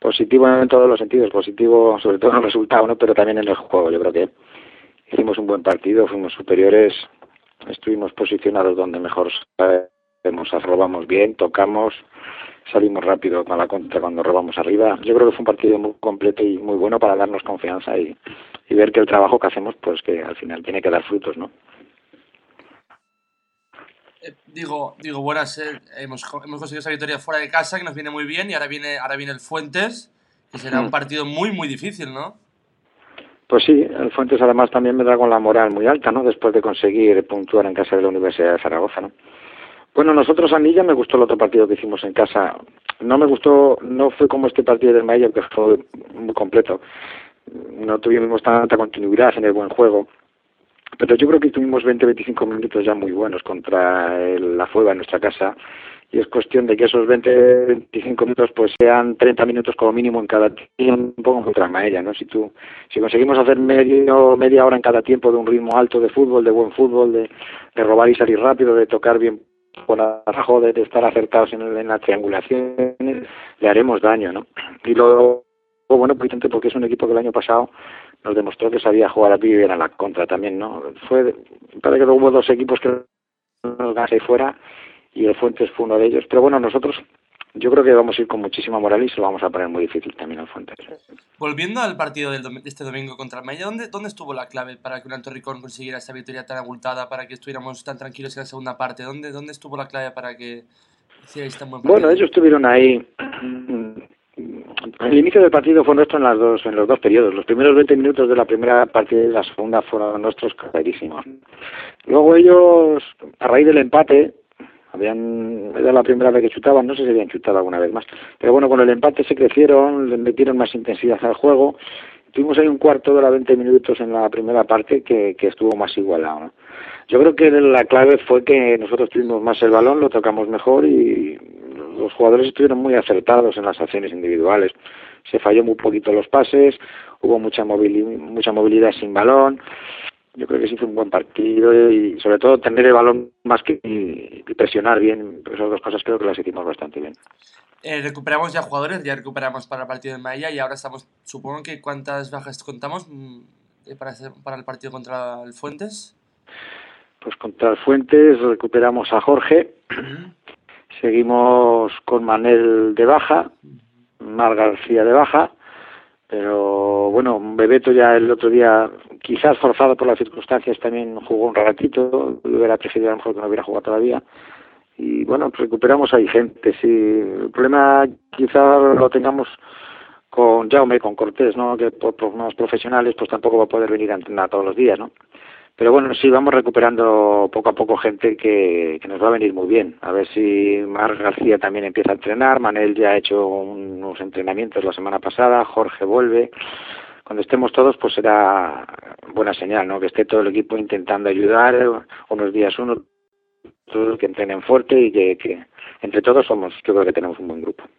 positivo en todos los sentidos, positivo sobre todo en el resultado, ¿no? Pero también en el juego. Yo creo que hicimos un buen partido, fuimos superiores, estuvimos posicionados donde mejor sabemos, robamos bien, tocamos, salimos rápido con la contra cuando robamos arriba. Yo creo que fue un partido muy completo y muy bueno para darnos confianza y ver que el trabajo que hacemos, pues que al final tiene que dar frutos, ¿no? Buenas, hemos conseguido esa victoria fuera de casa que nos viene muy bien y ahora viene el Fuentes, que será un partido muy, muy difícil, ¿no? Pues sí, el Fuentes además también me da con la moral muy alta, ¿no? Después de conseguir puntuar en casa de la Universidad de Zaragoza, ¿no? Bueno, a mí ya me gustó el otro partido que hicimos en casa. No me gustó, no fue como este partido del Mayo, que fue muy completo. No tuvimos tanta continuidad en el buen juego. Pero yo creo que tuvimos 20-25 minutos ya muy buenos contra la Fueva en nuestra casa. Y es cuestión de que esos 20-25 minutos pues sean 30 minutos como mínimo en cada tiempo contra el Maella, ¿no? Si conseguimos hacer media hora en cada tiempo de un ritmo alto de fútbol, de buen fútbol, de robar y salir rápido, de tocar bien por abajo, de estar acertados en las triangulaciones, le haremos daño, ¿no? Y luego, bueno, porque es un equipo que el año pasado nos demostró que sabía jugar a pie y era la contra también, ¿no? Parece que hubo dos equipos que nos ganan ahí fuera y el Fuentes fue uno de ellos. Pero bueno, nosotros yo creo que vamos a ir con muchísima moral y se lo vamos a poner muy difícil también al Fuentes. Volviendo al partido de este domingo contra el Mella, ¿dónde estuvo la clave para que un Alto Ricón consiguiera esta victoria tan abultada, para que estuviéramos tan tranquilos en la segunda parte? ¿Dónde estuvo la clave para que hicierais tan buen partido? Bueno, ellos estuvieron ahí. El inicio del partido fue nuestro en los dos periodos. Los primeros 20 minutos de la primera parte y la segunda fueron nuestros clarísimos. Luego ellos, a raíz del empate, era la primera vez que chutaban, no sé si habían chutado alguna vez más, pero bueno, con el empate se crecieron, le metieron más intensidad al juego. Tuvimos ahí un cuarto de hora, 20 minutos en la primera parte que estuvo más igualado, ¿no? Yo creo que la clave fue que nosotros tuvimos más el balón, lo tocamos mejor y los jugadores estuvieron muy acertados en las acciones individuales. Se falló muy poquito los pases, hubo mucha movilidad sin balón. Yo creo que sí fue un buen partido y sobre todo tener el balón más que y presionar bien. Esas dos cosas creo que las hicimos bastante bien. Recuperamos ya jugadores, ya recuperamos para el partido de Maella y ahora supongo que ¿cuántas bajas contamos para el partido contra el Fuentes? Pues contra el Fuentes recuperamos a Jorge, seguimos con Manel de baja, Mar García de baja, pero bueno, Bebeto ya el otro día, quizás forzado por las circunstancias, también jugó un ratito, hubiera preferido a lo mejor que no hubiera jugado todavía, y bueno, pues recuperamos ahí gente, sí, el problema quizás lo tengamos con Jaume, con Cortés, ¿no? Que por problemas profesionales pues tampoco va a poder venir a entrenar todos los días, ¿no? Pero bueno, sí, vamos recuperando poco a poco gente que nos va a venir muy bien. A ver si Mar García también empieza a entrenar. Manel ya ha hecho unos entrenamientos la semana pasada. Jorge vuelve. Cuando estemos todos, pues será buena señal, ¿no? Que esté todo el equipo intentando ayudar. Unos días uno, todos que entrenen fuerte y que entre todos yo creo que tenemos un buen grupo.